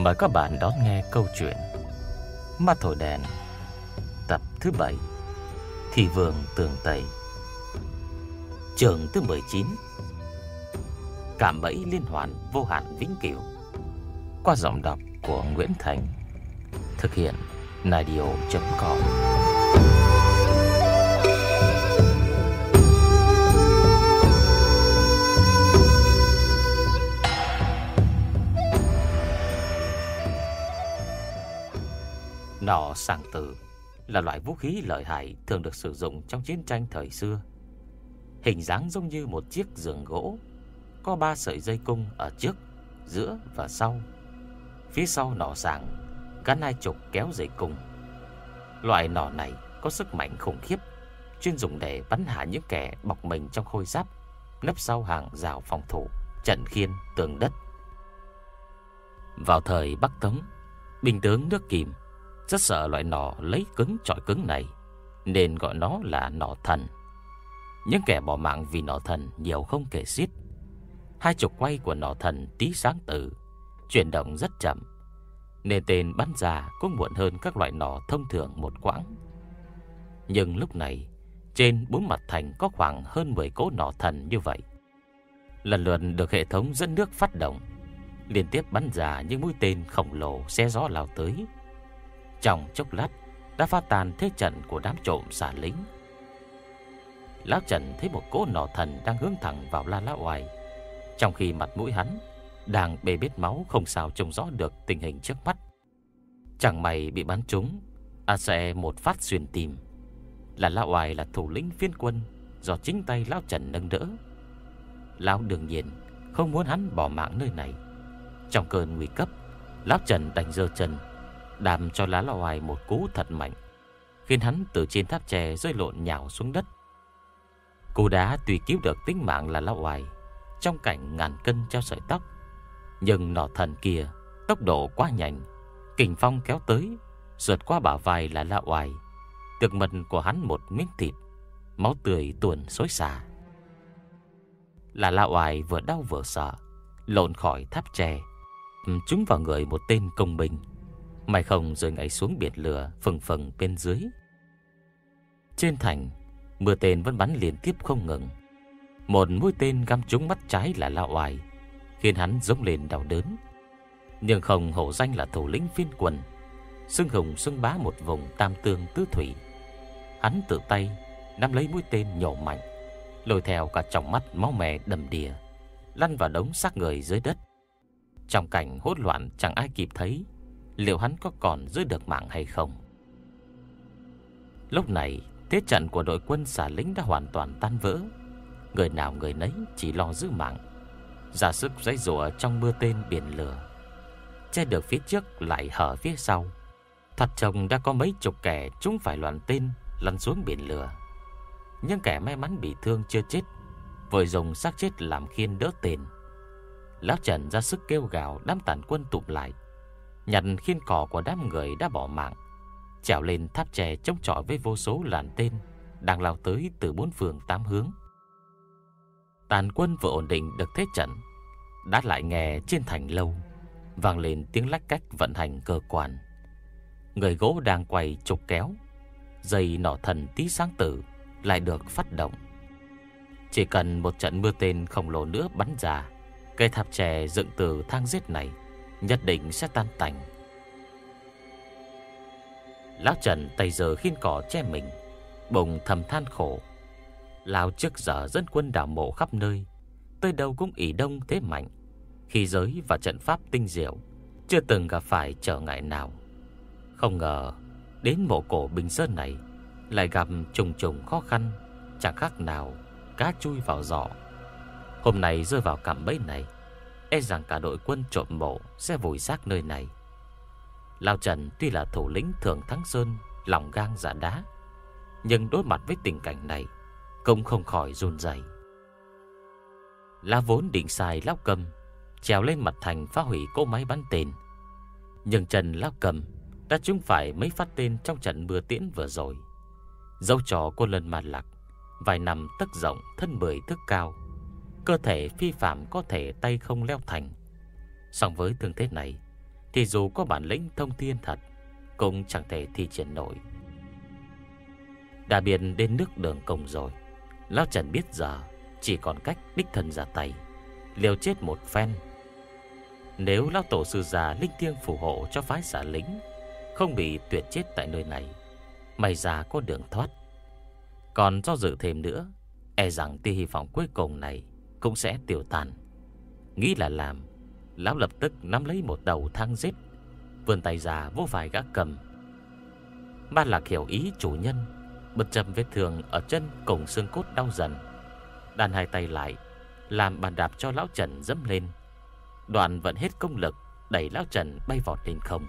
Mời các bạn đón nghe câu chuyện Ma Thổi Đèn tập thứ 7, Thị Vương Tường Tây, chương thứ 19, Cạm bẫy liên hoàn vô hạn vĩnh cửu. Qua giọng đọc của Nguyễn Thành. Thực hiện Nadio.com. Nỏ sàng tử là loại vũ khí lợi hại thường được sử dụng trong chiến tranh thời xưa. Hình dáng giống như một chiếc giường gỗ, có 3 sợi dây cung ở trước, giữa và sau. Phía sau nỏ sàng gắn 20 kéo dây cung. Loại nỏ này có sức mạnh khủng khiếp, chuyên dùng để bắn hạ những kẻ bọc mình trong khôi giáp, nấp sau hàng rào phòng thủ, trận khiên, tường đất. Vào thời Bắc Tống, binh tướng nước Kim rất sợ loại nỏ lấy cứng chọi cứng này, nên gọi nó là nỏ thần. Những kẻ bỏ mạng vì nỏ thần nhiều không kể xiết. 20 quay của nỏ thần tí sáng tử chuyển động rất chậm, nên tên bắn ra cũng muộn hơn các loại nỏ thông thường một quãng. Nhưng lúc này, trên 4 mặt thành có khoảng hơn 10 cỗ nỏ thần như vậy, lần lượt được hệ thống dẫn nước phát động, liên tiếp bắn ra những mũi tên khổng lồ xé gió lao tới. Trong chốc lát đã phá tan thế trận của đám trộm xả lính. Lão Trần thấy một cỗ nỏ thần đang hướng thẳng vào La Lão Oai, trong khi mặt mũi hắn đang bê bết máu, không sao trông rõ được tình hình trước mắt. Chẳng may bị bắn trúng, sẽ một phát xuyên tim. La Lão Oai là thủ lĩnh phiến quân do chính tay Lão Trần nâng đỡ. Lão đương nhiên không muốn hắn bỏ mạng nơi này. Trong cơn nguy cấp, Lão Trần đành giơ chân đạp cho La Lão Oai một cú thật mạnh, khiến hắn từ trên tháp tre rơi lộn nhào xuống đất. Cú đá tuy cứu được tính mạng La Lão Oai trong cảnh ngàn cân treo sợi tóc, nhưng nỏ thần kia tốc độ quá nhanh, kình phong kéo tới, sượt qua bả vai La Lão Oai, tược mật của hắn một miếng thịt, máu tươi tuôn xối xả. La Lão Oai vừa đau vừa sợ, lộn khỏi tháp tre, trúng vào người một tên công binh. May không rơi ngã xuống biển lửa phừng phừng bên dưới. Trên thành, mưa tên vẫn bắn liên tiếp không ngừng. Một mũi tên găm trúng mắt trái là Lão Oai, khiến hắn rống lên đau đớn. Nhưng không hổ danh là thủ lĩnh phiến quân, xưng hùng xưng bá một vùng tam tương tứ thủy, hắn tự tay nắm lấy mũi tên nhổ mạnh, lôi theo cả tròng mắt máu me đầm đìa, lăn vào đống xác người dưới đất. Trong cảnh hỗn loạn chẳng ai kịp thấy liệu hắn có còn giữ được mạng hay không. Lúc này, thế trận của đội quân xả lính đã hoàn toàn tan vỡ. Người nào người nấy chỉ lo giữ mạng, ra sức giãy giụa trong mưa tên biển lửa. Che được phía trước lại hở phía sau, thoạt trông đã có mấy chục kẻ trúng phải loạn tên lăn xuống biển lửa. Những kẻ may mắn bị thương chưa chết vội dùng xác chết làm khiên đỡ tên. Lão Trần ra sức kêu gào đám tàn quân tụm lại, nhặt khiên cỏ của đám người đã bỏ mạng, trèo lên tháp tre chống chọi với vô số làn tên đang lao tới từ 4 phương 8 hướng. Tàn quân vừa ổn định được thế trận, đã lại nghe trên thành lâu vang lên tiếng lách cách vận hành cơ quan. Người gỗ đang quay trục kéo, dây nỏ thần tí sáng tử lại được phát động. Chỉ cần một trận mưa tên khổng lồ nữa bắn ra, cây tháp tre dựng từ thang giết này nhất định sẽ tan tành. Lão Trần tay giờ khiên cỏ che mình, bụng thầm than khổ. Lão trước giờ dân quân đào mộ khắp nơi, tới đâu cũng ỷ đông thế mạnh, khí giới và trận pháp tinh diệu, chưa từng gặp phải trở ngại nào. Không ngờ đến mộ cổ Bình Sơn này lại gặp trùng trùng khó khăn, chẳng khác nào cá chui vào giỏ. Hôm nay rơi vào cạm bẫy này, e rằng cả đội quân trộm mộ sẽ vùi xác nơi này. Lão Trần tuy là thủ lĩnh Thường Thắng Sơn, lòng gang dạ đá, nhưng đối mặt với tình cảnh này cũng không khỏi run rẩy. Lão vốn định xài Lão Cầm trèo lên mặt thành phá hủy cỗ máy bắn tên, nhưng Trần Lão Cầm đã trúng phải mấy phát tên trong trận mưa tiễn vừa rồi. Dẫu trò cô Lân Ma Lạc vài năm tấc rộng thân 10 thước cao, cơ thể phi phạm có thể tay không leo thành, song với thương thế này, thì dù có bản lĩnh thông thiên thật cũng chẳng thể thi triển nổi. Đã biển đến nước đường cùng rồi, Lão Trần biết giờ chỉ còn cách đích thân ra tay, liều chết một phen. Nếu Lão Tổ sư già linh thiêng phù hộ cho phái Xà Lính không bị tuyệt chết tại nơi này, may ra có đường thoát. Còn do dự thêm nữa, e rằng tia hy vọng cuối cùng này cũng sẽ tiêu tan. Nghĩ là làm, Lão lập tức nắm lấy một đầu thang giết, vươn tay ra vô vai gã cầm. Ma Lạc hiểu ý chủ nhân, bật châm vết thương ở chân cùng xương cốt đau dần, đan hai tay lại làm bàn đạp cho Lão Trần dẫm lên. Đoạn vận hết công lực đẩy Lão Trần bay vọt lên không.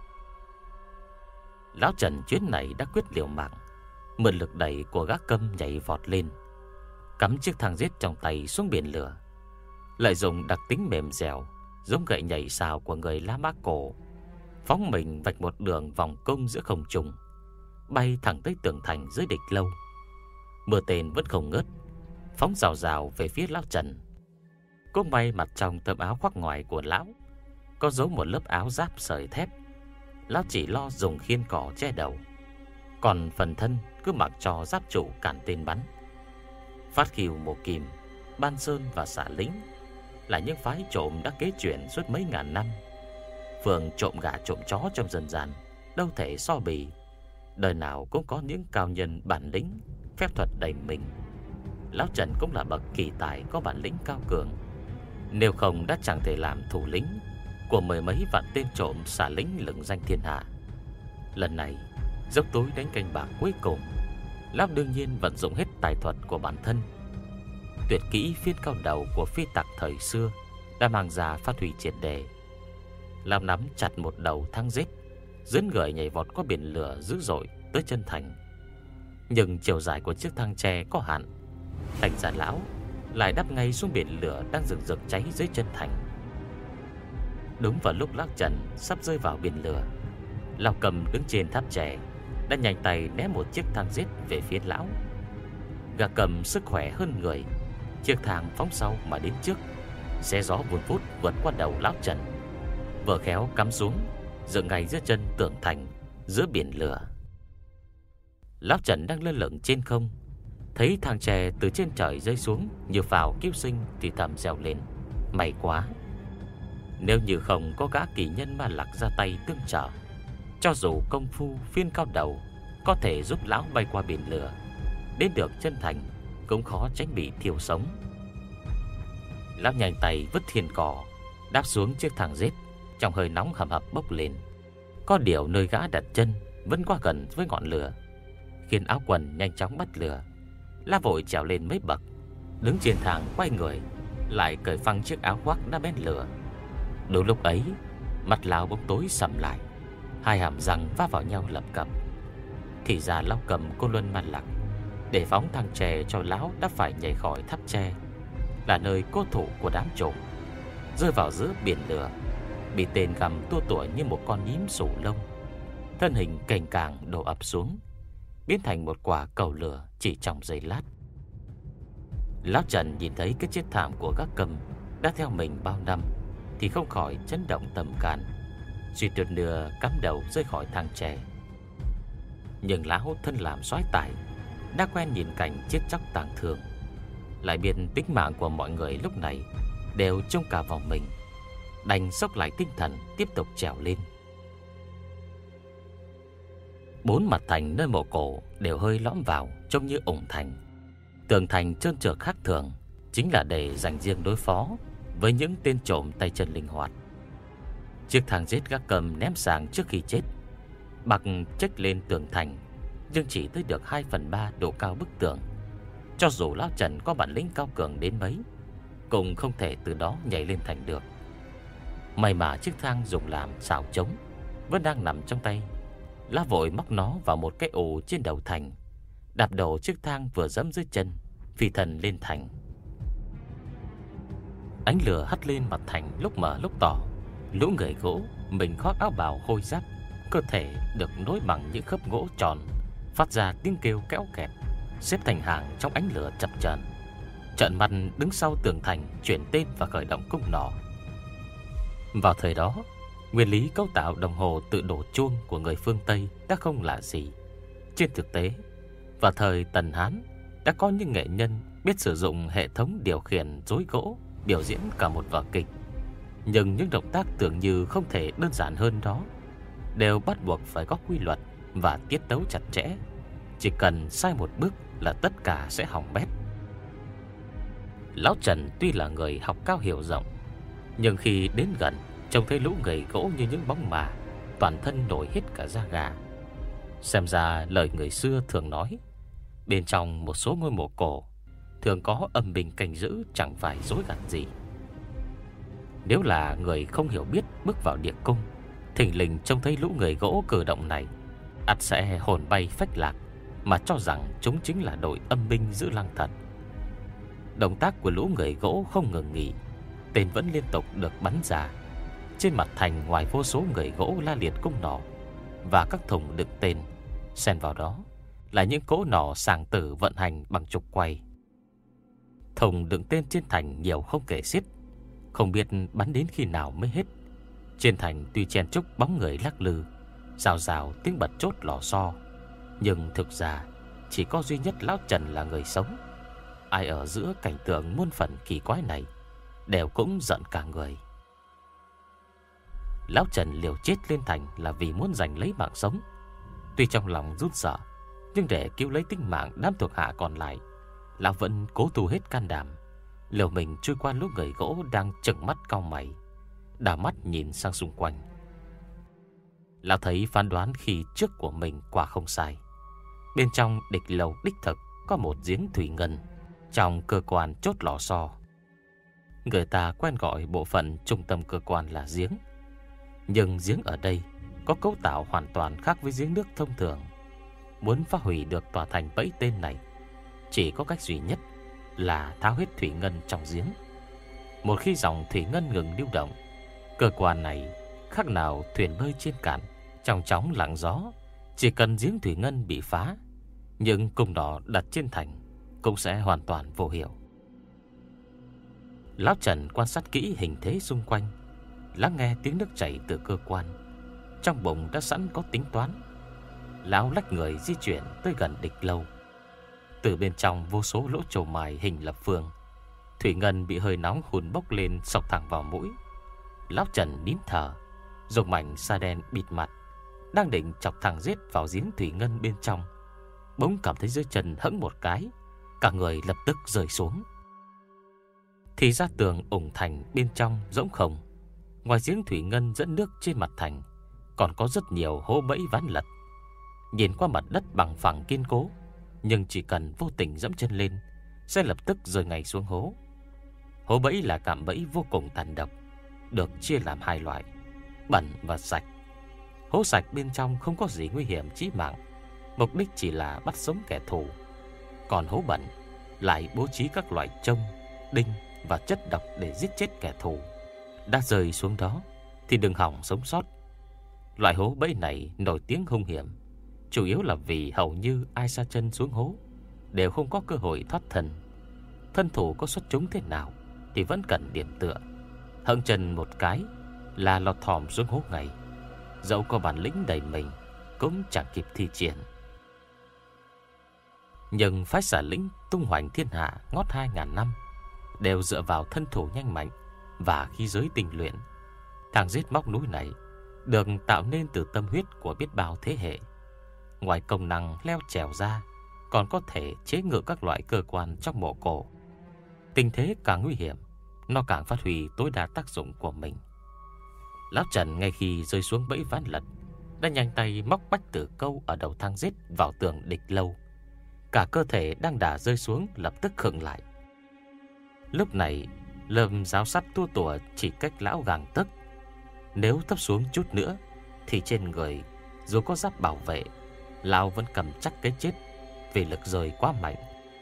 Lão Trần chuyến này đã quyết liều mạng, mượn lực đẩy của gã câm nhảy vọt lên, cắm chiếc thang giết trong tay xuống biển lửa, lợi dụng đặc tính mềm dẻo giống gậy nhảy sào của người La Mã cổ, phóng mình vạch một đường vòng cung giữa không trung, bay thẳng tới tường thành dưới địch lâu. Mưa tên vẫn không ngớt, phóng rào rào về phía Lão Trần. Cũng may mặt trong tấm áo khoác ngoài của lão có giấu một lớp áo giáp sợi thép. Lão chỉ lo dùng khiên cỏ che đầu, còn phần thân cứ mặc cho giáp trụ cản tên bắn. Phát Khiêu, Mộ Kim, Ban Sơn và Xà Lính là những phái trộm đã kế truyền suốt mấy ngàn năm. Phường trộm gà trộm chó trong dân gian đâu thể so bì, đời nào cũng có những cao nhân bản lĩnh, phép thuật đầy mình. Lão Trần cũng là bậc kỳ tài có bản lĩnh cao cường, nếu không đã chẳng thể làm thủ lĩnh của mười mấy vạn tên trộm Xà Lính lừng danh thiên hạ. Lần này dốc túi đánh canh bạc cuối cùng, Lão đương nhiên vận dụng hết tài thuật của bản thân. Tuyệt kỹ phiên cao đầu của phi tặc thời xưa đã mang ra phát huy triệt đề. Lão nắm chặt một đầu thang giết, dẫn người nhảy vọt qua biển lửa dữ dội tới chân thành. Nhưng chiều dài của chiếc thang tre có hạn, thành ra lão lại đáp ngay xuống biển lửa đang rực rực cháy dưới chân thành. Đúng vào lúc Lão Trần sắp rơi vào biển lửa, Lão Cầm đứng trên tháp chè đã nhanh tay ném một chiếc thang giết về phía lão. Gã Cầm sức khỏe hơn người, chiếc thang phóng sau mà đến trước, xé gió vun vút vượt qua đầu Lão Trần, vừa khéo cắm xuống dựng ngay dưới chân tường thành giữa biển lửa. Lão Trần đang lơ lửng trên không, thấy thang chè từ trên trời rơi xuống như phào cứu sinh thì thầm reo lên: may quá! Nếu như không có gã kỳ nhân Ma Lạc ra tay tương trợ, cho dù công phu phiên cao đầu có thể giúp lão bay qua biển lửa đến được chân thành, cũng khó tránh bị thiêu sống. Lão nhanh tay vứt thiên cỏ, đáp xuống chiếc thang giết, trong hơi nóng hầm hập bốc lên. Có điều nơi gã đặt chân vẫn quá gần với ngọn lửa, khiến áo quần nhanh chóng bắt lửa. Lão vội trèo lên mấy bậc, đứng trên thang quay người, lại cởi phăng chiếc áo khoác đã bén lửa. Đúng lúc ấy, mặt lão bỗng tối sầm lại, hai hàm răng va vào nhau lập cập. Thì ra lão Cầm Côn Luân Man Lạc để phóng thang tre cho lão đã phải nhảy khỏi tháp tre, là nơi cố thủ của đám trộm, rơi vào giữa biển lửa, bị tên gầm tua tủa như một con nhím sủ lông, thân hình cành càng đổ ập xuống, biến thành một quả cầu lửa chỉ trong giây lát. Lão Trần nhìn thấy cái chết thảm của gã Cầm đã theo mình bao năm thì không khỏi chấn động tâm can, suy tuyệt nửa cắm đầu rơi khỏi thang tre. Nhưng lão thân làm soái tài, đã quen nhìn cảnh chết chóc tang thương, lại biết tính mạng của mọi người lúc này đều trông cả vào mình, đành xốc lại tinh thần tiếp tục trèo lên. Bốn mặt thành nơi mộ cổ đều hơi lõm vào, trông như ủng thành. Tường thành trơn trượt khác thường, chính là để dành riêng đối phó với những tên trộm tay chân linh hoạt. Chiếc thang giết gác Cầm ném sang trước khi chết, bạc chếch lên tường thành, nhưng chỉ tới được 2/3 độ cao bức tường. Cho dù Lão Trần có bản lĩnh cao cường đến mấy, cũng không thể từ đó nhảy lên thành được. May mà chiếc thang dùng làm xào trống vẫn đang nằm trong tay. Lão vội móc nó vào một cái ổ trên đầu thành, đạp đổ chiếc thang vừa dẫm dưới chân, phi thần lên thành. Ánh lửa hắt lên mặt thành lúc mờ lúc tỏ. Lũ người gỗ mình khoác áo bào khôi giáp, cơ thể được nối bằng những khớp gỗ tròn, phát ra tiếng kêu kéo kẹt, xếp thành hàng trong ánh lửa chập chờn. Trợn mắt đứng sau tường thành chuyển tên và khởi động cung nỏ. Vào thời đó, Nguyên lý cấu tạo đồng hồ tự đổ chuông của người phương Tây đã không lạ gì. Trên thực tế, vào thời Tần Hán đã có những nghệ nhân biết sử dụng hệ thống điều khiển rối gỗ biểu diễn cả một vở kịch. Nhưng những động tác tưởng như không thể đơn giản hơn đó đều bắt buộc phải có quy luật và tiết tấu chặt chẽ. Chỉ cần sai một bước là tất cả sẽ hỏng bét. Lão Trần tuy là người học cao hiểu rộng, nhưng khi đến gần trông thấy lũ người gỗ như những bóng ma, toàn thân nổi hết cả da gà. Xem ra lời người xưa thường nói, bên trong một số ngôi mộ cổ thường có âm binh canh giữ, chẳng phải dối gạt gì. Nếu là người không hiểu biết bước vào địa cung, thình lình trông thấy lũ người gỗ cử động này, ắt sẽ hồn bay phách lạc, mà cho rằng chúng chính là đội âm binh giữ lăng thật. Động tác của lũ người gỗ không ngừng nghỉ, tên vẫn liên tục được bắn ra. Trên mặt thành, ngoài vô số người gỗ la liệt cung nỏ và các thùng đựng tên, xen vào đó là những cỗ nỏ sàng tử vận hành bằng trục quay. Thùng đựng tên trên thành nhiều không kể xiết, không biết bắn đến khi nào mới hết. Trên thành tuy chen chúc bóng người lắc lư, rào rào tiếng bật chốt lò xo, nhưng thực ra chỉ có duy nhất lão Trần là người sống. Ai ở giữa cảnh tượng muôn phần kỳ quái này đều cũng giận cả người. Lão Trần liều chết lên thành là vì muốn giành lấy mạng sống. Tuy trong lòng run sợ, nhưng để cứu lấy tính mạng đám thuộc hạ còn lại, lão vẫn cố thu hết can đảm, liều mình chui qua lúc người gỗ đang trừng mắt cau mày, đảo mắt nhìn sang xung quanh. Lão thấy phán đoán khi trước của mình quả không sai. Bên trong địch lầu đích thực có một giếng thủy ngân trong cơ quan chốt lò xo. Người ta quen gọi bộ phận trung tâm cơ quan là giếng, nhưng giếng ở đây có cấu tạo hoàn toàn khác với giếng nước thông thường. Muốn phá hủy được tòa thành bẫy tên này, chỉ có cách duy nhất là tháo hết thủy ngân trong giếng. Một khi dòng thủy ngân ngừng lưu động, cơ quan này khác nào thuyền bơi trên cạn, trong chóng lặng gió. Chỉ cần giếng thủy ngân bị phá, những cung nỏ đặt trên thành cũng sẽ hoàn toàn vô hiệu. Lão Trần quan sát kỹ hình thế xung quanh, lắng nghe tiếng nước chảy từ cơ quan. Trong bụng đã sẵn có tính toán. Lão lách người di chuyển tới gần địch lâu. Từ bên trong vô số lỗ trầu mài hình lập phương, thủy ngân bị hơi nóng hun bốc lên, xộc thẳng vào mũi. Lão Trần nín thở, dùng mảnh sa đen bịt mặt, đang định chọc thẳng giết vào giếng thủy ngân bên trong, bỗng cảm thấy dưới chân hẫng một cái, cả người lập tức rơi xuống. Thì ra tường ủng thành bên trong rỗng không. Ngoài giếng thủy ngân dẫn nước trên mặt thành, còn có rất nhiều hố bẫy ván lật. Nhìn qua mặt đất bằng phẳng kiên cố, nhưng chỉ cần vô tình dẫm chân lên sẽ lập tức rơi ngay xuống hố. Hố bẫy là cạm bẫy vô cùng tàn độc, được chia làm hai loại: bẩn và sạch. Hố sạch bên trong không có gì nguy hiểm chí mạng, mục đích chỉ là bắt sống kẻ thù. Còn hố bẩn lại bố trí các loại chông, đinh và chất độc để giết chết kẻ thù. Đã rơi xuống đó thì đừng hỏng sống sót. Loại hố bẫy này nổi tiếng hung hiểm, chủ yếu là vì hầu như ai sa chân xuống hố đều không có cơ hội thoát thân. Thân thủ có xuất chúng thế nào thì vẫn cần điểm tựa, hững chân một cái là lọt thỏm xuống hố ngay. Dẫu có bản lĩnh đầy mình cũng chẳng kịp thi triển. Nhưng phái xả lĩnh tung hoành thiên hạ ngót 2000 năm đều dựa vào thân thủ nhanh mạnh và khí giới tinh luyện. Thằng giết móc núi này được tạo nên từ tâm huyết của biết bao thế hệ. Ngoài công năng leo trèo ra, còn có thể chế ngự các loại cơ quan trong mộ cổ. Tình thế càng nguy hiểm, nó càng phát huy tối đa tác dụng của mình. Lão Trần ngay khi rơi xuống bẫy ván lật đã nhanh tay móc bách tử câu ở đầu thang giết vào tường địch lâu. Cả cơ thể đang đà rơi xuống lập tức khựng lại. Lúc này lơm giáo sắt tua tủa chỉ cách lão gàng tấc. Nếu thấp xuống chút nữa thì trên người dù có giáp bảo vệ, lão vẫn cầm chắc cái chết vì lực rơi quá mạnh.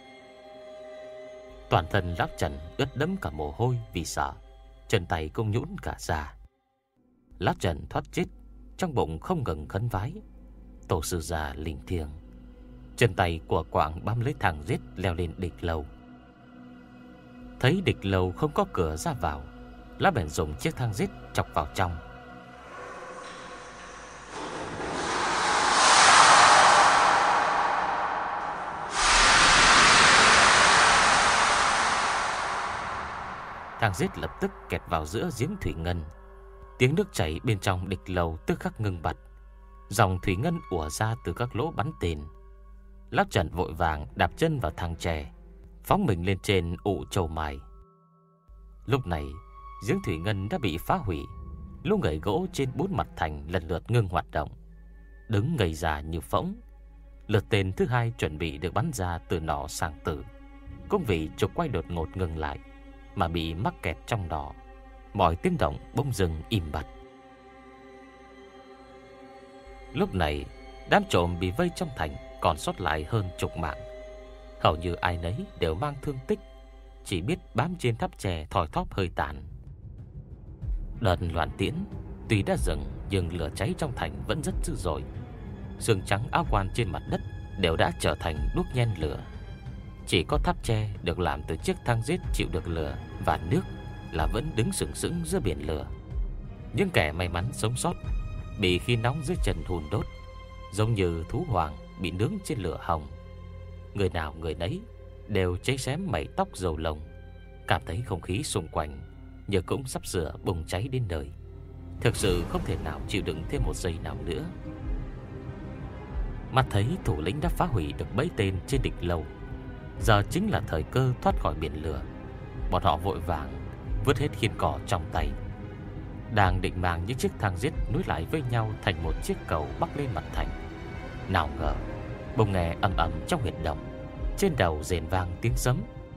Toàn thân lão Trần ướt đẫm cả mồ hôi vì sợ, chân tay cũng nhũn cả ra. Lão Trần thoát chết, trong bụng không ngừng khấn vái: tổ sư già linh thiêng. Chân tay của quảng bám lấy thang giết leo lên địch lâu. Thấy địch lâu không có cửa ra vào, lão bèn dùng chiếc thang giết chọc vào trong. thang giết lập tức kẹt vào giữa giếng thủy ngân. Tiếng nước chảy bên trong địch lầu tức khắc ngưng bặt. Dòng thủy ngân ùa ra từ các lỗ bắn tên. Lão Trần vội vàng đạp chân vào thang tre, phóng mình lên trên ụ châu mai. Lúc này giếng thủy ngân đã bị phá hủy. Lũ người gỗ trên 4 mặt thành lần lượt ngưng hoạt động, đứng ngây ra như phỗng. Lượt tên thứ hai chuẩn bị được bắn ra từ nỏ sang tử, cũng vì trục quay đột ngột ngừng lại mà bị mắc kẹt trong nỏ. Mọi tiếng động bỗng dưng im bặt. Lúc này đám trộm bị vây trong thành còn sót lại hơn chục mạng. Hầu như ai nấy đều mang thương tích, chỉ biết bám trên tháp tre thoi thóp hơi tàn. Đợt loạn tiễn tuy đã dừng, nhưng lửa cháy trong thành vẫn rất dữ dội. Xương trắng áo quan trên mặt đất đều đã trở thành đuốc nhen lửa. Chỉ có tháp tre được làm từ chiếc thang giết chịu được lửa và nước là vẫn đứng sừng sững giữa biển lửa. Những kẻ may mắn sống sót bị khí nóng dưới chân hun đốt, giống như thú hoàng bị nướng trên lửa hồng. Người nào người nấy đều cháy xém mẩy tóc râu lông, cảm thấy không khí xung quanh như cũng sắp sửa bùng cháy đến nơi. Thực sự không thể nào chịu đựng thêm một giây nào nữa. Mắt thấy thủ lĩnh đã phá hủy được bẫy tên trên địch lâu, giờ chính là thời cơ thoát khỏi biển lửa. Bọn họ vội vàng vứt hết khiên cỏ trong tay, đang định mang những chiếc thang giết nối lại với nhau thành một chiếc cầu bắc lên mặt thành. Nào ngờ bỗng nghe ầm ầm trong huyệt động, trên đầu rền vang tiếng sấm.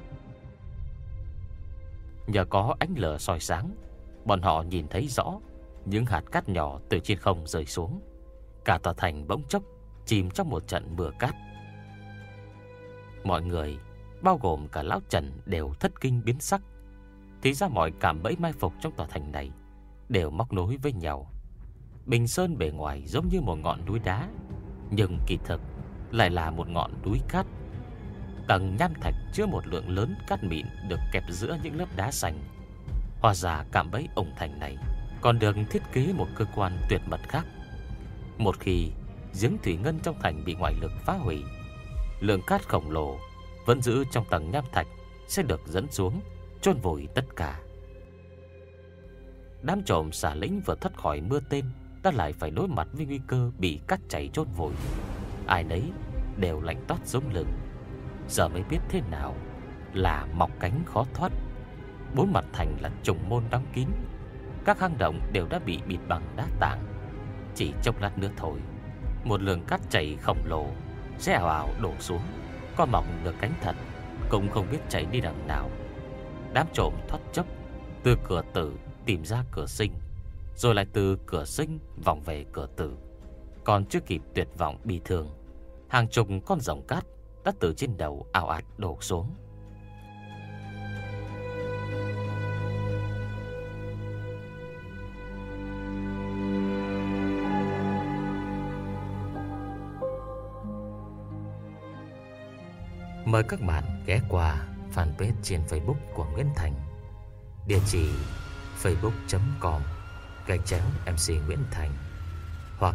Nhờ có ánh lửa soi sáng, bọn họ nhìn thấy rõ những hạt cát nhỏ từ trên không rơi xuống. Cả tòa thành bỗng chốc chìm trong một trận mưa cát. Mọi người, bao gồm cả lão Trần, đều thất kinh biến sắc. Thì ra mọi cạm bẫy mai phục trong tòa thành này đều móc nối với nhau. Bình Sơn bề ngoài giống như một ngọn núi đá, nhưng kỳ thực lại là một ngọn núi cát. Tầng nham thạch chứa một lượng lớn cát mịn được kẹp giữa những lớp đá xanh. Hóa ra cạm bẫy ổng thành này còn được thiết kế một cơ quan tuyệt mật khác. Một khi giếng thủy ngân trong thành bị ngoại lực phá hủy, lượng cát khổng lồ vẫn giữ trong tầng nham thạch sẽ được dẫn xuống, chôn vùi tất cả. Đám trộm xả lĩnh vừa thoát khỏi mưa tên đã lại phải đối mặt với nguy cơ bị cát chảy chôn vùi. Ai nấy đều lạnh toát sống lưng. Giờ mới biết thế nào là mọc cánh khó thoát. 4 mặt thành là trùng môn đóng kín, các hang động đều đã bị bịt bằng đá tảng. Chỉ chốc lát nữa thôi, một lượng cát chảy khổng lồ sẽ ào ào đổ xuống. Có mọc được cánh thật cũng không biết chạy đi đằng nào. Đám trộm thoát chốc từ cửa tử tìm ra cửa sinh, rồi lại từ cửa sinh vòng về cửa tử. Còn chưa kịp tuyệt vọng bi thương, hàng chục con rồng cát đã từ trên đầu ào ạt đổ xuống. Mời các bạn ghé qua fanpage trên Facebook của Nguyễn Thành, địa chỉ facebook.com/MC Nguyễn Thành, hoặc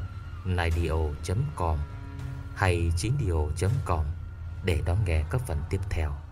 naidio.com hay 9dio.com để đón nghe các phần tiếp theo.